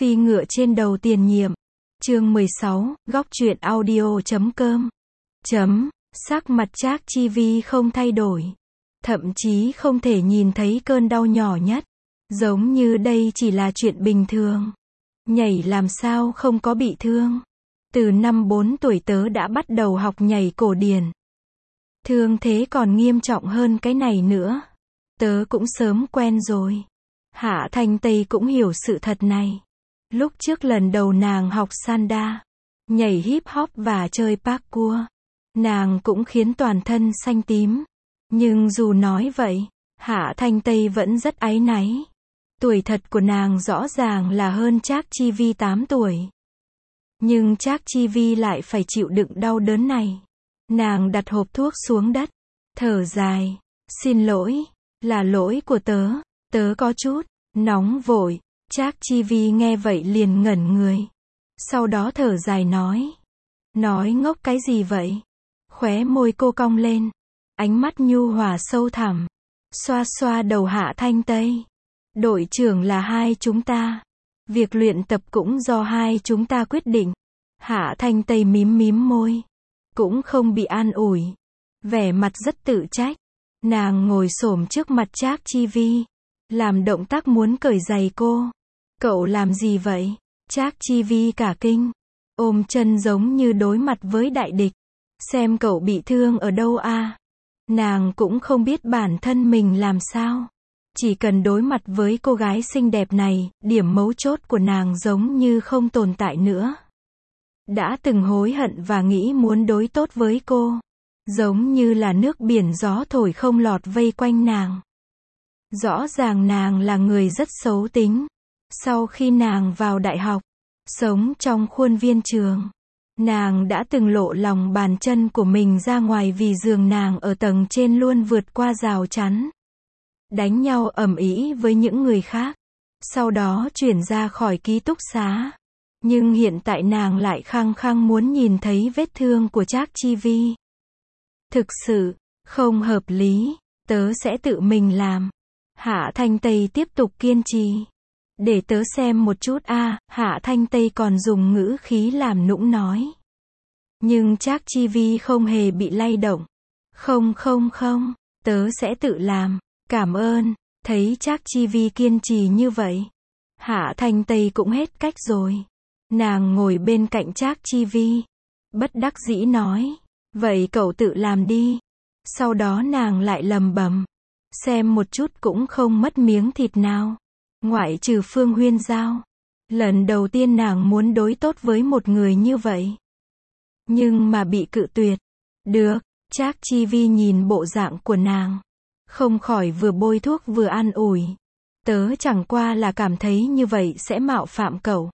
Phi ngựa trên đầu tiền nhiệm. Chương 16, góc truyện audio.com. Sắc mặt Trác Chi Vi không thay đổi. Thậm chí không thể nhìn thấy cơn đau nhỏ nhất. Giống như đây chỉ là chuyện bình thường. Nhảy làm sao không có bị thương. Từ năm 4 tuổi tớ đã bắt đầu học nhảy cổ điển. Thương thế còn nghiêm trọng hơn cái này nữa. Tớ cũng sớm quen rồi. Hạ Thanh Tây cũng hiểu sự thật này. Lúc trước lần đầu nàng học sanda, nhảy hip hop và chơi parkour, nàng cũng khiến toàn thân xanh tím. Nhưng dù nói vậy, Hạ Thanh Tây vẫn rất áy náy. Tuổi thật của nàng rõ ràng là hơn Trác Chi Vi 8 tuổi. Nhưng Trác Chi Vi lại phải chịu đựng đau đớn này. Nàng đặt hộp thuốc xuống đất, thở dài. Xin lỗi, là lỗi của tớ, tớ có chút nóng vội. Trác Chi Vi nghe vậy liền ngẩn người. Sau đó thở dài nói ngốc cái gì vậy? Khóe môi cô cong lên, ánh mắt nhu hòa sâu thẳm, xoa xoa đầu Hạ Thanh Tây. Đội trưởng là hai chúng ta. Việc luyện tập cũng do hai chúng ta quyết định. Hạ Thanh Tây mím môi, cũng không bị an ủi. Vẻ mặt rất tự trách. Nàng ngồi xổm trước mặt Trác Chi Vi, làm động tác muốn cởi giày cô. Cậu làm gì vậy? Trác Chi Vi cả kinh, ôm chân giống như đối mặt với đại địch. Xem cậu bị thương ở đâu à? Nàng cũng không biết bản thân mình làm sao. Chỉ cần đối mặt với cô gái xinh đẹp này, điểm mấu chốt của nàng giống như không tồn tại nữa. Đã từng hối hận và nghĩ muốn đối tốt với cô. Giống như là nước biển gió thổi không lọt vây quanh nàng. Rõ ràng nàng là người rất xấu tính. Sau khi nàng vào đại học, sống trong khuôn viên trường, nàng đã từng lộ lòng bàn chân của mình ra ngoài vì giường nàng ở tầng trên luôn vượt qua rào chắn. Đánh nhau ầm ĩ với những người khác. Sau đó chuyển ra khỏi ký túc xá. Nhưng hiện tại nàng lại khăng khăng muốn nhìn thấy vết thương của Trác Chi Vi. Thực sự, không hợp lý, tớ sẽ tự mình làm. Hạ Thanh Tây tiếp tục kiên trì. Để tớ xem một chút a. Hạ Thanh Tây còn dùng ngữ khí làm nũng nói. Nhưng Trác Chi Vi không hề bị lay động. Không, tớ sẽ tự làm, cảm ơn. Thấy Trác Chi Vi kiên trì như vậy, Hạ Thanh Tây cũng hết cách rồi. Nàng ngồi bên cạnh Trác Chi Vi, bất đắc dĩ nói, vậy cậu tự làm đi. Sau đó nàng lại lẩm bẩm, xem một chút cũng không mất miếng thịt nào. Ngoại trừ Phương Huyên Giao. Lần đầu tiên nàng muốn đối tốt với một người như vậy. Nhưng mà bị cự tuyệt. Được, Trác Chi Vi nhìn bộ dạng của nàng, không khỏi vừa bôi thuốc vừa an ủi. Tớ chẳng qua là cảm thấy như vậy sẽ mạo phạm cậu.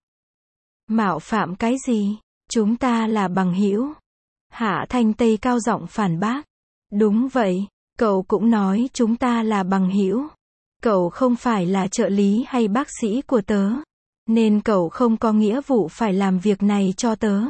Mạo phạm cái gì? Chúng ta là bằng hữu. Hạ Thanh Tây cao giọng phản bác. Đúng vậy, cậu cũng nói chúng ta là bằng hữu. Cậu không phải là trợ lý hay bác sĩ của tớ, nên cậu không có nghĩa vụ phải làm việc này cho tớ.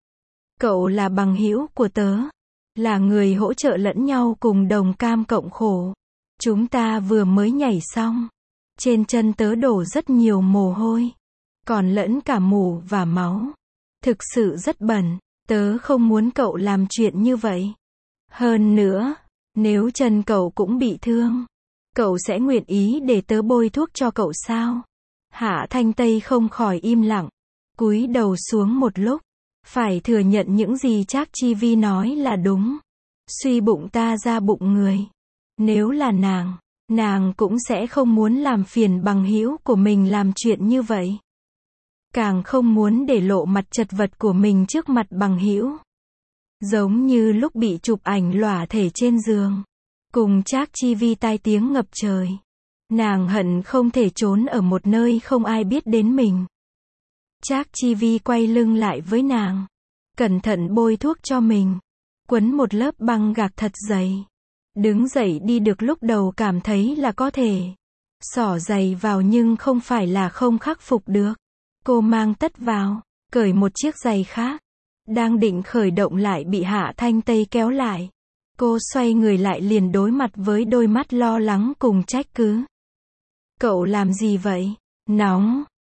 Cậu là bằng hữu của tớ, là người hỗ trợ lẫn nhau cùng đồng cam cộng khổ. Chúng ta vừa mới nhảy xong, trên chân tớ đổ rất nhiều mồ hôi, còn lẫn cả mủ và máu. Thực sự rất bẩn, tớ không muốn cậu làm chuyện như vậy. Hơn nữa, nếu chân cậu cũng bị thương, cậu sẽ nguyện ý để tớ bôi thuốc cho cậu sao? Hạ Thanh Tây không khỏi im lặng, cúi đầu xuống một lúc. Phải thừa nhận những gì Trác Chi Vi nói là đúng. Suy bụng ta ra bụng người. Nếu là nàng cũng sẽ không muốn làm phiền bằng hữu của mình làm chuyện như vậy. Càng không muốn để lộ mặt chật vật của mình trước mặt bằng hữu. Giống như lúc bị chụp ảnh lỏa thể trên giường, cùng Trác Chi Vi tai tiếng ngập trời. Nàng hận không thể trốn ở một nơi không ai biết đến mình. Trác Chi Vi quay lưng lại với nàng, cẩn thận bôi thuốc cho mình, quấn một lớp băng gạc thật dày. Đứng dậy đi được lúc đầu cảm thấy là có thể xỏ giày vào nhưng không phải là không khắc phục được. Cô mang tất vào, cởi một chiếc giày khác. Đang định khởi động lại bị Hạ Thanh Tây kéo lại. Cô xoay người lại liền đối mặt với đôi mắt lo lắng cùng trách cứ. Cậu làm gì vậy? Nóng.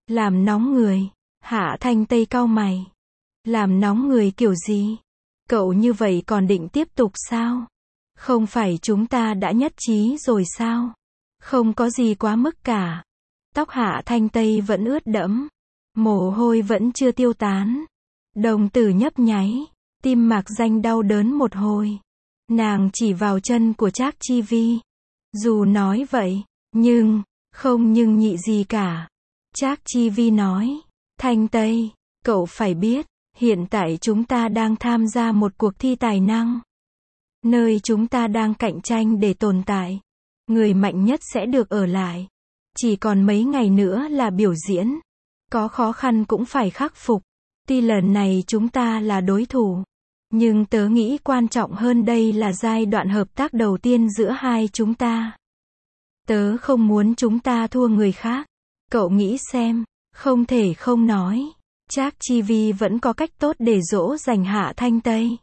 Làm nóng người. Hạ Thanh Tây cau mày. Làm nóng người kiểu gì? Cậu như vậy còn định tiếp tục sao? Không phải chúng ta đã nhất trí rồi sao? Không có gì quá mức cả. Tóc Hạ Thanh Tây vẫn ướt đẫm. Mồ hôi vẫn chưa tiêu tán. Đồng tử nhấp nháy. Tim Mạc Danh đau đớn một hồi. Nàng chỉ vào chân của Trác Chi Vi. Dù nói vậy, nhưng, không nhưng nhị gì cả. Trác Chi Vi nói. Thanh Tây, cậu phải biết, hiện tại chúng ta đang tham gia một cuộc thi tài năng. Nơi chúng ta đang cạnh tranh để tồn tại. Người mạnh nhất sẽ được ở lại. Chỉ còn mấy ngày nữa là biểu diễn. Có khó khăn cũng phải khắc phục. Tuy lần này chúng ta là đối thủ. Nhưng tớ nghĩ quan trọng hơn đây là giai đoạn hợp tác đầu tiên giữa hai chúng ta. Tớ không muốn chúng ta thua người khác. Cậu nghĩ xem, không thể không nói. Trác Chi Vi vẫn có cách tốt để dỗ dành Hạ Thanh Tây.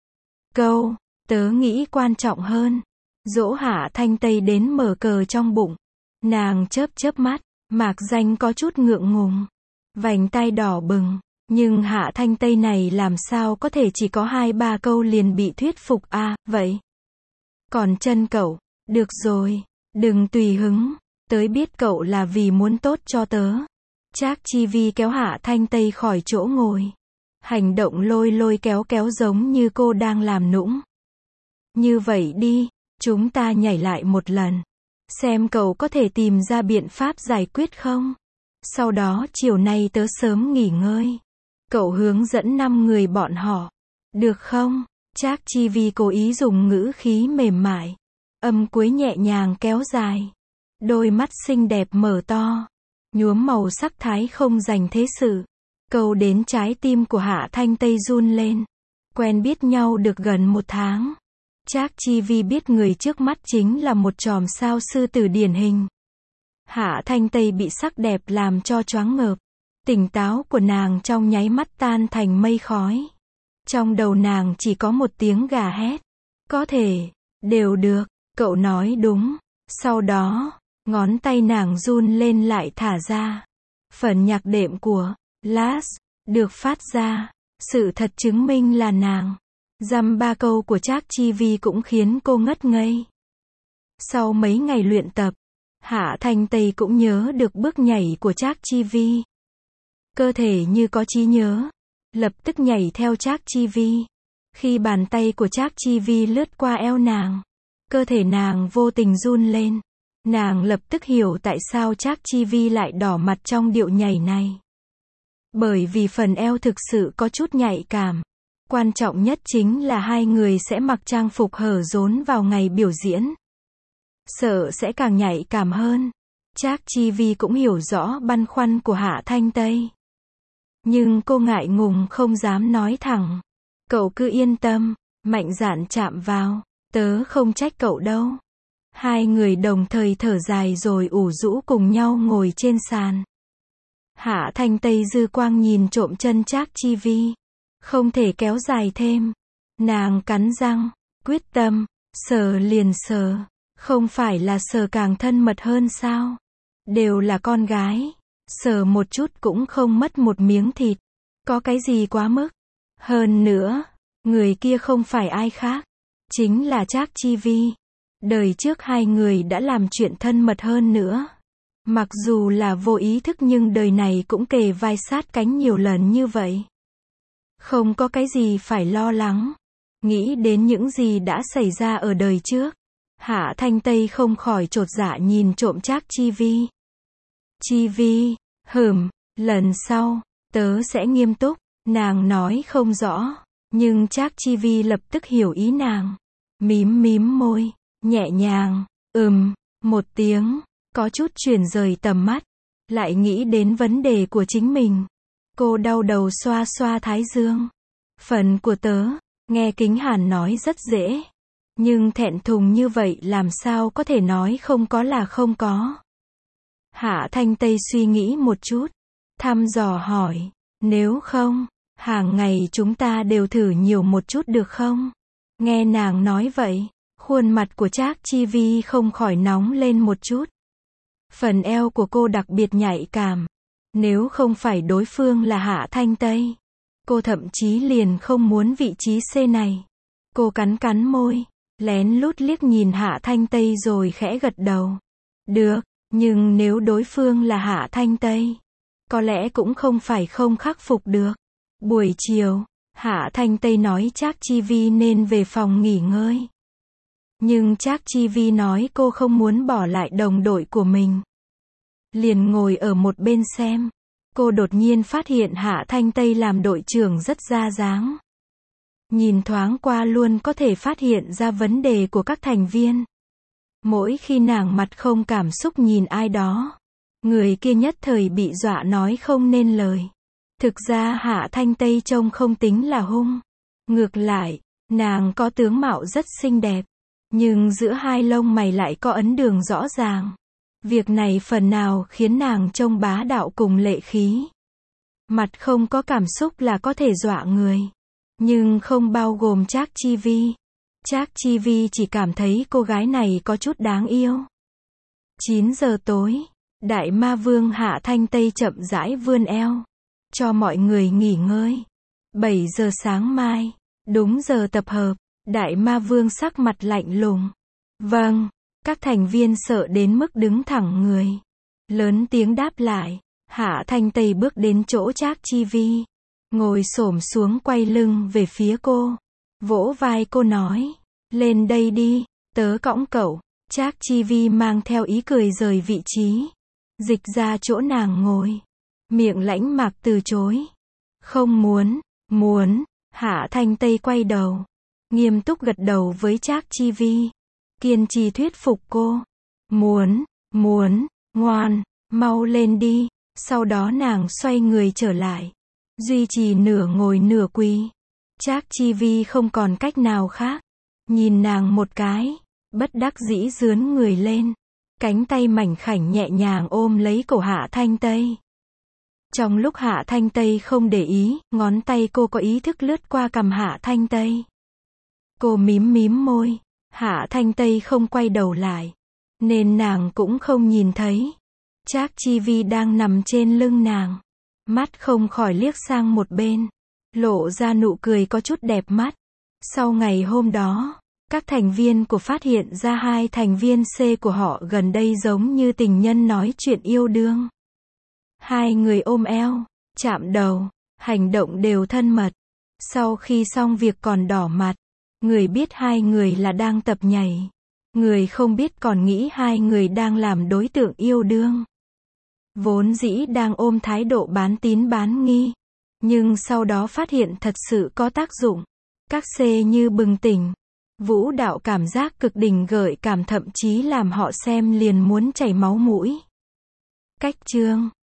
Câu, tớ nghĩ quan trọng hơn. Dỗ Hạ Thanh Tây đến mở cờ trong bụng. Nàng chớp chớp mắt, Mạc Danh có chút ngượng ngùng. Vành tai đỏ bừng. Nhưng Hạ Thanh Tây này làm sao có thể chỉ có 2-3 câu liền bị thuyết phục à, vậy. Còn chân cậu, được rồi, đừng tùy hứng, tớ biết cậu là vì muốn tốt cho tớ. Trác Chi Vi kéo Hạ Thanh Tây khỏi chỗ ngồi. Hành động lôi lôi kéo kéo giống như cô đang làm nũng. Như vậy đi, chúng ta nhảy lại một lần. Xem cậu có thể tìm ra biện pháp giải quyết không? Sau đó chiều nay tớ sớm nghỉ ngơi. Cậu hướng dẫn 5 người bọn họ. Được không? Trác Chi Vi cố ý dùng ngữ khí mềm mại. Âm cuối nhẹ nhàng kéo dài. Đôi mắt xinh đẹp mở to. Nhuốm màu sắc thái không dành thế sự. Câu đến trái tim của Hạ Thanh Tây run lên. Quen biết nhau được gần 1 tháng. Trác Chi Vi biết người trước mắt chính là một chòm sao sư tử điển hình. Hạ Thanh Tây bị sắc đẹp làm cho choáng ngợp. Tỉnh táo của nàng trong nháy mắt tan thành mây khói. Trong đầu nàng chỉ có một tiếng gà hét. Có thể, đều được, cậu nói đúng. Sau đó, ngón tay nàng run lên lại thả ra. Phần nhạc đệm của Last được phát ra. Sự thật chứng minh là nàng. Dăm 3 câu của Trác Chi Vi cũng khiến cô ngất ngây. Sau mấy ngày luyện tập, Hạ Thanh Tây cũng nhớ được bước nhảy của Trác Chi Vi. Cơ thể như có trí nhớ, lập tức nhảy theo Trác Chi Vi. Khi bàn tay của Trác Chi Vi lướt qua eo nàng, cơ thể nàng vô tình run lên. Nàng lập tức hiểu tại sao Trác Chi Vi lại đỏ mặt trong điệu nhảy này. Bởi vì phần eo thực sự có chút nhạy cảm. Quan trọng nhất chính là hai người sẽ mặc trang phục hở rốn vào ngày biểu diễn. Sợ sẽ càng nhạy cảm hơn. Trác Chi Vi cũng hiểu rõ băn khoăn của Hạ Thanh Tây. Nhưng cô ngại ngùng không dám nói thẳng. Cậu cứ yên tâm, mạnh dạn chạm vào, tớ không trách cậu đâu. Hai người đồng thời thở dài rồi ủ rũ cùng nhau ngồi trên sàn. Hạ Thanh Tây dư quang nhìn trộm chân Trác Chi Vi. Không thể kéo dài thêm. Nàng cắn răng, quyết tâm, sờ liền sờ. Không phải là sờ càng thân mật hơn sao? Đều là con gái. Sờ một chút cũng không mất một miếng thịt. Có cái gì quá mức? Hơn nữa, người kia không phải ai khác. Chính là Trác Chi Vi. Đời trước hai người đã làm chuyện thân mật hơn nữa. Mặc dù là vô ý thức nhưng đời này cũng kề vai sát cánh nhiều lần như vậy. Không có cái gì phải lo lắng. Nghĩ đến những gì đã xảy ra ở đời trước. Hạ Thanh Tây không khỏi chột dạ nhìn trộm Trác Chi Vi. Chi Vi, lần sau, tớ sẽ nghiêm túc. Nàng nói không rõ. Nhưng Trác Chi Vi lập tức hiểu ý nàng. Mím môi, nhẹ nhàng, một tiếng, có chút chuyển rời tầm mắt. Lại nghĩ đến vấn đề của chính mình. Cô đau đầu xoa xoa thái dương. Phần của tớ, nghe Kính Hàn nói rất dễ. Nhưng thẹn thùng như vậy làm sao có thể nói không có là không có. Hạ Thanh Tây suy nghĩ một chút. Thăm dò hỏi. Nếu không, hàng ngày chúng ta đều thử nhiều một chút được không? Nghe nàng nói vậy, khuôn mặt của Trác Chi Vi không khỏi nóng lên một chút. Phần eo của cô đặc biệt nhạy cảm. Nếu không phải đối phương là Hạ Thanh Tây, cô thậm chí liền không muốn vị trí C này. Cô cắn cắn môi, lén lút liếc nhìn Hạ Thanh Tây rồi khẽ gật đầu. Được, nhưng nếu đối phương là Hạ Thanh Tây, có lẽ cũng không phải không khắc phục được. Buổi chiều, Hạ Thanh Tây nói Trác Chi Vi nên về phòng nghỉ ngơi. Nhưng Trác Chi Vi nói cô không muốn bỏ lại đồng đội của mình. Liền ngồi ở một bên xem. Cô đột nhiên phát hiện Hạ Thanh Tây làm đội trưởng rất ra dáng. Nhìn thoáng qua luôn có thể phát hiện ra vấn đề của các thành viên. Mỗi khi nàng mặt không cảm xúc nhìn ai đó, người kia nhất thời bị dọa nói không nên lời. Thực ra Hạ Thanh Tây trông không tính là hung. Ngược lại, nàng có tướng mạo rất xinh đẹp. Nhưng giữa hai lông mày lại có ấn đường rõ ràng. Việc này phần nào khiến nàng trông bá đạo cùng lệ khí. Mặt không có cảm xúc là có thể dọa người. Nhưng không bao gồm Trác Chi Vi. Trác Chi Vi chỉ cảm thấy cô gái này có chút đáng yêu. 9 giờ tối, Đại Ma Vương Hạ Thanh Tây chậm rãi vươn eo, cho mọi người nghỉ ngơi. 7 giờ sáng mai, đúng giờ tập hợp, Đại Ma Vương sắc mặt lạnh lùng. Vâng, các thành viên sợ đến mức đứng thẳng người. Lớn tiếng đáp lại, Hạ Thanh Tây bước đến chỗ Trác Chi Vi, ngồi xổm xuống quay lưng về phía cô. Vỗ vai cô nói, lên đây đi, tớ cõng cậu. Trác Chi Vi mang theo ý cười rời vị trí, dịch ra chỗ nàng ngồi. Miệng lãnh mạc từ chối. Không muốn, Hạ Thanh Tây quay đầu, nghiêm túc gật đầu với Trác Chi Vi, kiên trì thuyết phục cô. Muốn, ngoan, mau lên đi. Sau đó nàng xoay người trở lại, duy trì nửa ngồi nửa quỳ. Trác Chi Vi không còn cách nào khác, nhìn nàng một cái, bất đắc dĩ rướn người lên, cánh tay mảnh khảnh nhẹ nhàng ôm lấy cổ Hạ Thanh Tây. Trong lúc Hạ Thanh Tây không để ý, ngón tay cô có ý thức lướt qua cằm Hạ Thanh Tây. Cô mím môi, Hạ Thanh Tây không quay đầu lại, nên nàng cũng không nhìn thấy. Trác Chi Vi đang nằm trên lưng nàng, mắt không khỏi liếc sang một bên, lộ ra nụ cười có chút đẹp mắt. Sau ngày hôm đó, các thành viên của phát hiện ra hai thành viên C của họ gần đây giống như tình nhân nói chuyện yêu đương. Hai người ôm eo, chạm đầu, hành động đều thân mật. Sau khi xong việc còn đỏ mặt, người biết hai người là đang tập nhảy. Người không biết còn nghĩ hai người đang làm đối tượng yêu đương. Vốn dĩ đang ôm thái độ bán tín bán nghi, nhưng sau đó phát hiện thật sự có tác dụng. Các C như bừng tỉnh, vũ đạo cảm giác cực đỉnh gợi cảm thậm chí làm họ xem liền muốn chảy máu mũi. Cách chương